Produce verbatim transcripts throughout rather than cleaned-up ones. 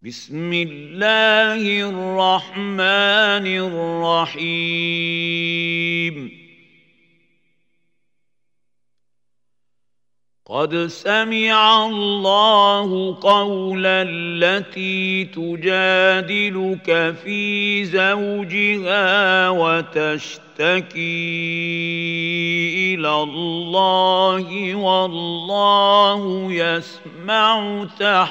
بسم الله الرحمن الرحيم قد سمع الله قول التي تجادلك في زوجها وتشتكي إلى الله والله يسمع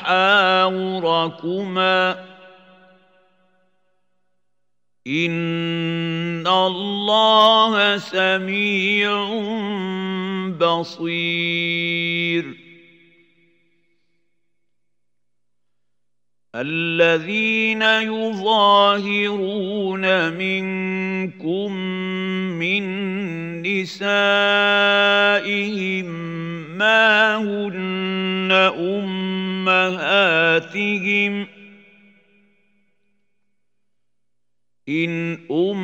تحاوركما إن الله سميع بصير الذين يظاهرون منكم من نسائهم ما هن أمهاتهم إن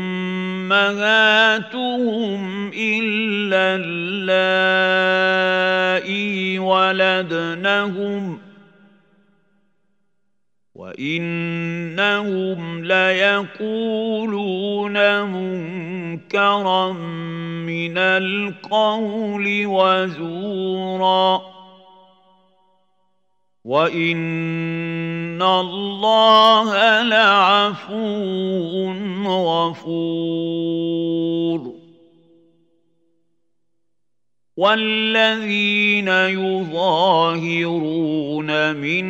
أمهاتهم إلا اللائي ولدنهم وإنهم ليقولون منكرا من القول وزورا وإن الله لعفو غفور والذين يظاهرون من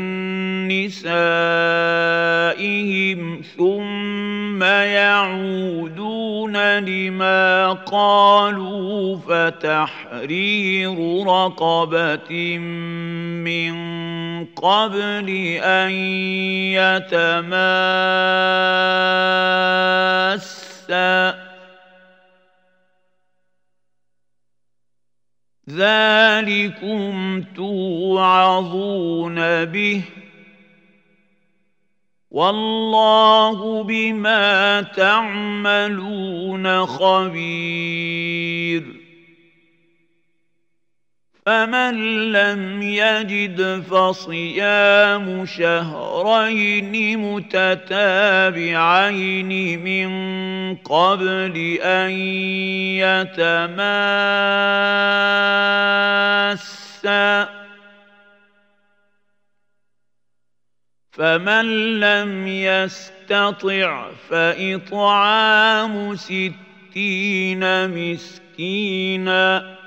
نسائهم ثم يعودون لما قالوا فتحرير رقبة من قبل أن يتماسا ذلكم توعظون به والله بما تعملون خبير فمن لم يجد فصيام شهرين متتابعين من قبل أن يتماسا فمن لم يستطع فإطعام ستين مسكينا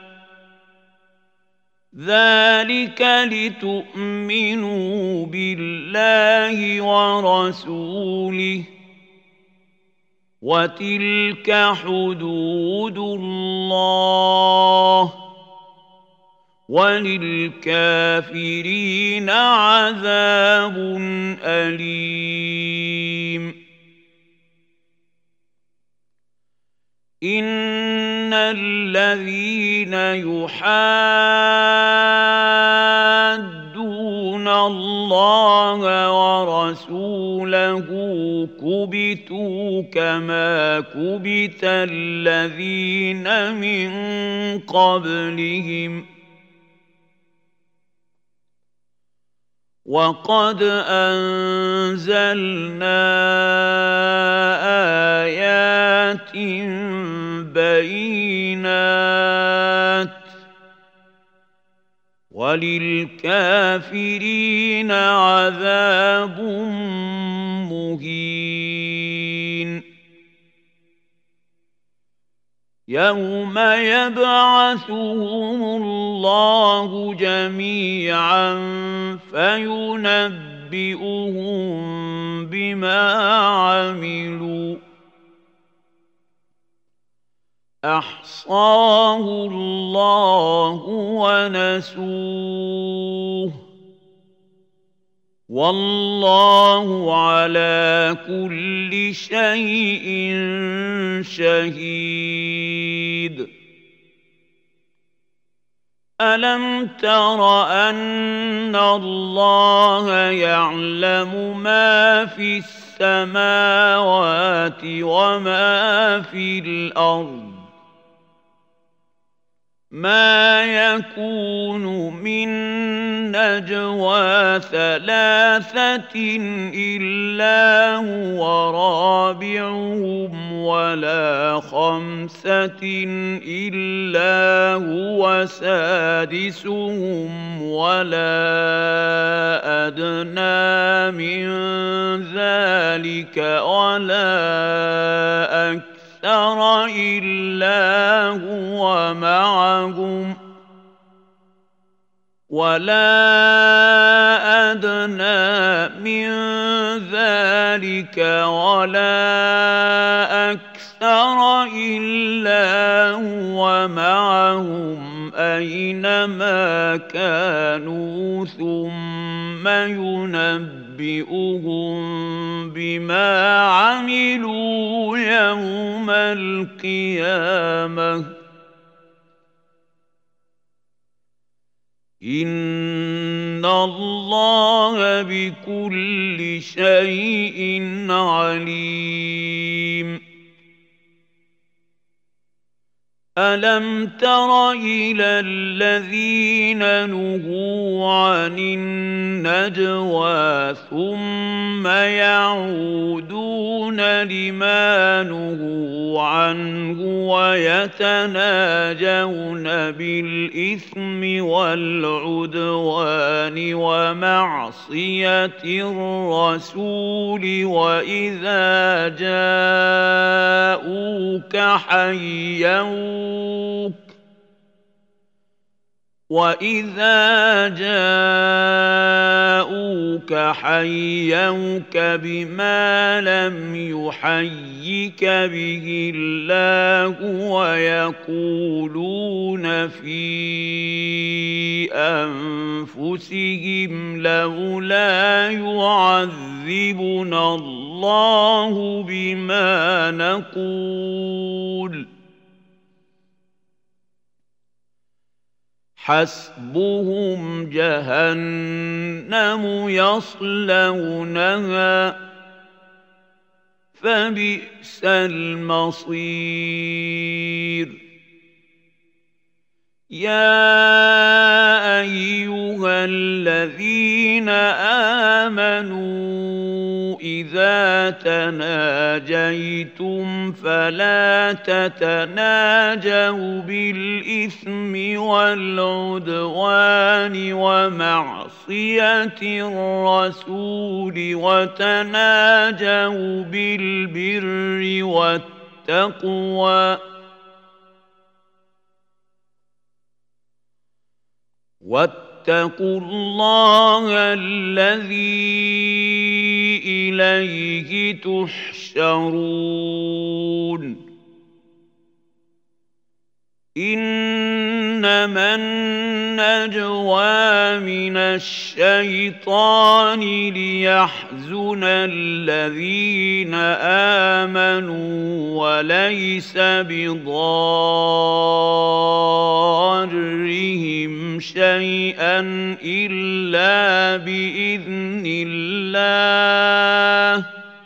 ذلك لتؤمنوا بالله ورسوله وتلك حدود الله وللكافرين عذاب أليم إن الذين يحادون الله ورسوله كبتوا كما كبت الذين من قبلهم وقد أنزلنا آيات بينات وللكافرين عذاب مهين يوم يبعثهم الله جميعا فينبئهم بما عملوا أحصاه الله ونسوه والله على كل شيء شهيد ألم تر أن الله يعلم ما في السماوات السماوات وما في الأرض ما يكون من نجوى ثلاثة إلا هو رابعهم ولا خمسة إلا هو سادسهم ولا أدنى من ذلك ولا أكثر أكثر إلا هو معهم ولا أدنى من ذلك ولا أكثر إلا هو معهم أينما كانوا ثم ينبئهم بما عملوا يوم القيامة إن الله بكل شيء عليم. ألم تر إلى الذين نهوا عن النجوى ثم يعودون لما نهوا عنه ويتناجون بالإثم والعدوان ومعصية الرسول وإذا جاءوك حيوك وَإِذَا جَاءُوكَ حَيَّوْكَ بِمَا لَمْ يُحَيِّكَ بِهِ اللَّهُ وَيَقُولُونَ فِي أَنفُسِهِمْ لَوْلَا يُعَذِّبُنَا اللَّهُ بِمَا نَقُولُ حسبهم جهنم يصلونها فبئس المصير. يا أيها الذين آمنوا إذا تناجيتم فلا تتناجوا بالإثم والعدوان ومعصية الرسول وتناجوا بالبر والتقوى واتقوا الله الذي إليه تحشرون. إنما النجوى من الشيطان ليحزن الذين آمنوا وليس بضارهم شيئا إلا بإذن الله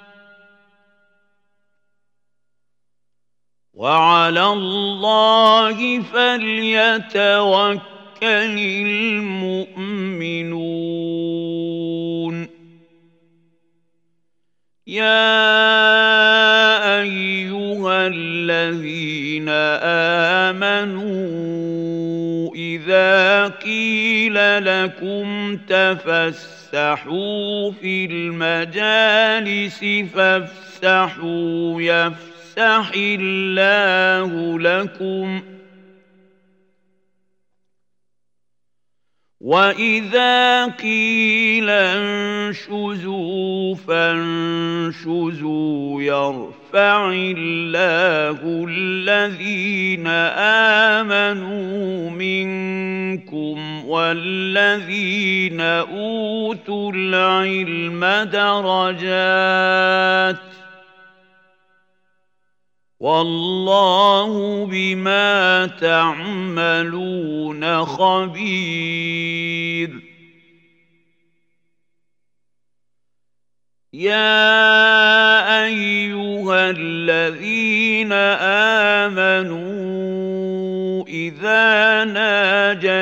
وعلى الله فليتوكل المؤمنون. يا أيها الذين آمنوا إذا قيل لكم تفسحوا في المجالس فافسحوا يفسحوا يفسح الله لكم وإذا قيل انشزوا فانشزوا يرفع الله الذين آمنوا منكم والذين أوتوا العلم درجات والله بما تعملون خبير. يا أيها الذين آمنوا إذا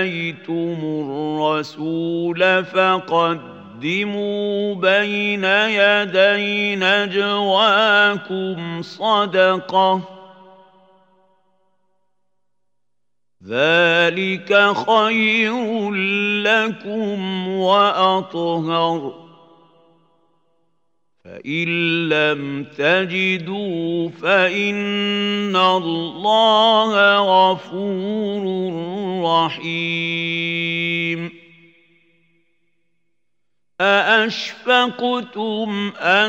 ناجيتم الرسول فقدموا بين يدي نجواكم صدقة ذلك خير لكم وأطهر فإن لم تجدوا فإن الله غفور رحيم أأشفقتم أن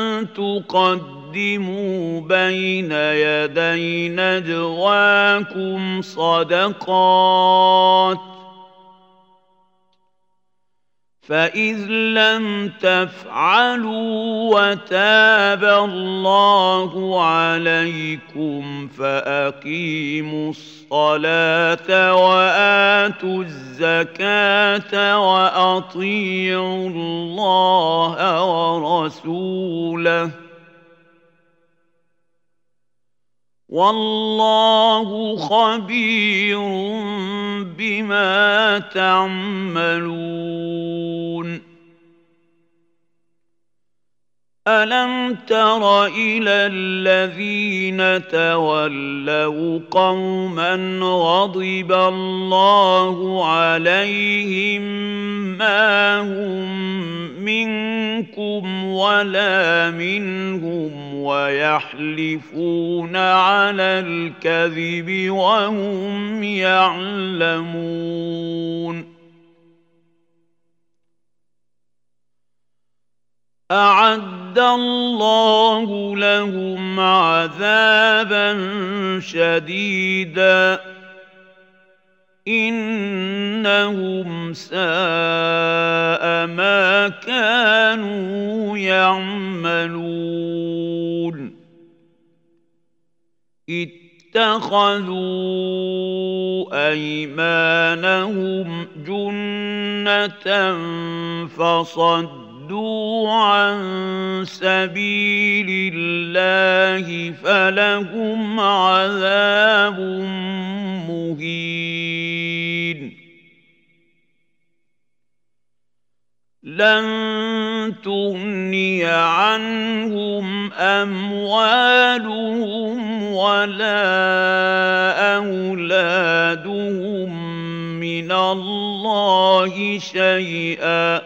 تقدموا بين يدي نجواكم صدقات فإذ لم تفعلوا وتاب الله عليكم فأقيموا الصلاة وآتوا الزكاة وأطيعوا الله ورسوله والله خبير بما تعملون ألم تر إلى الذين تولوا قوما غضب الله عليهم ما هم منكم ولا منهم ويحلفون على الكذب وهم يعلمون أعد الله لهم عذابا شديدا إنهم ساء ما كانوا يعملون اتخذوا أيمانهم جنة فصدوا عن سبيل الله فلهم عذاب مهين لن تغني عنهم أموالهم ولا أولادهم من الله شيئا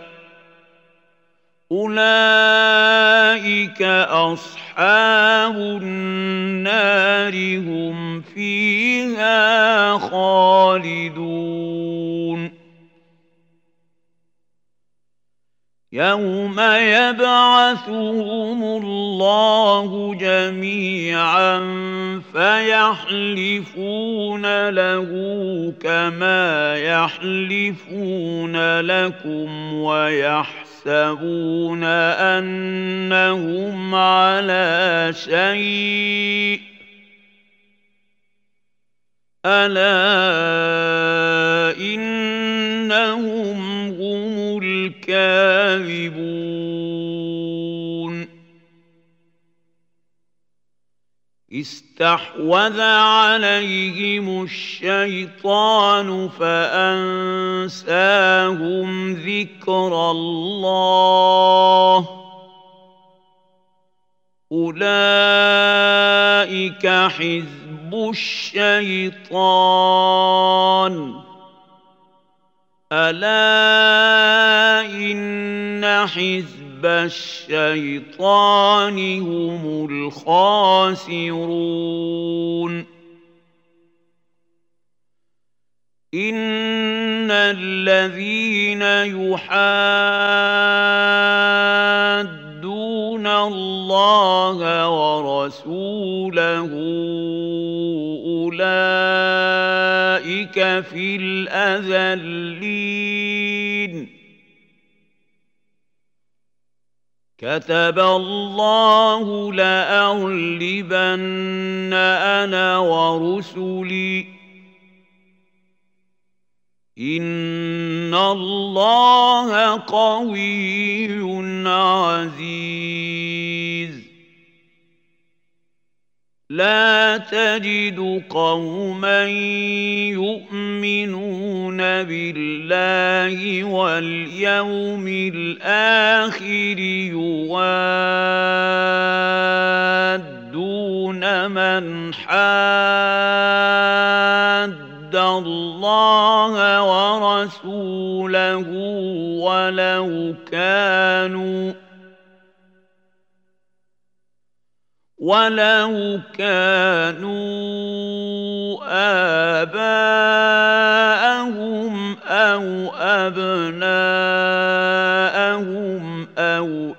أولئك أصحاب النار هم فيها خالدون يوم يبعثهم الله جميعا فيحلفون له كما يحلفون لكم ويحلفون يحسبون أنهم على شيء ألا إنهم هم الكاذبون استحوذ عليهم الشيطان فأنساهم ذكر الله أولئك حزب الشيطان ألا إن حزب الشيطان هم الخاسرون إن الذين يحادون الله ورسوله أولئك في الأذلين كتب الله لأغلبن أنا ورسلي إن الله قوي عزيز لا تجد قوما يؤمنون بالله واليوم الآخر يوادون من حاد الله ورسوله ولو كانوا ولو كانوا آباءهم أو أبناءهم أو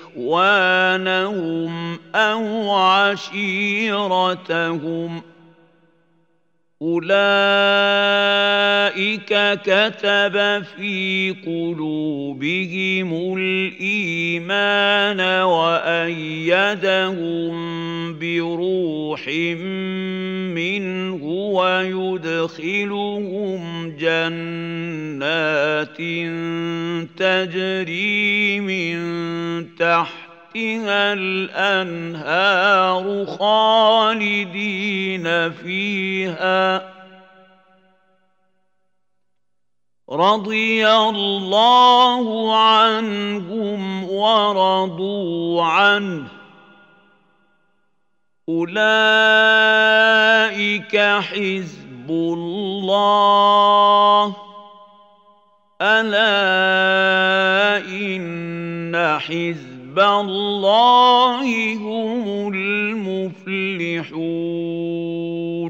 إخوانهم أو عشيرتهم أولئك كتب في قلوبهم الإيمان وأيدهم بروح منه ويدخلهم جنات تجري من تحتها الأنهار خالدين فيها رضي الله عنهم ورضوا عنه أولئك حزب الله ألا إن حزب الله هم المفلحون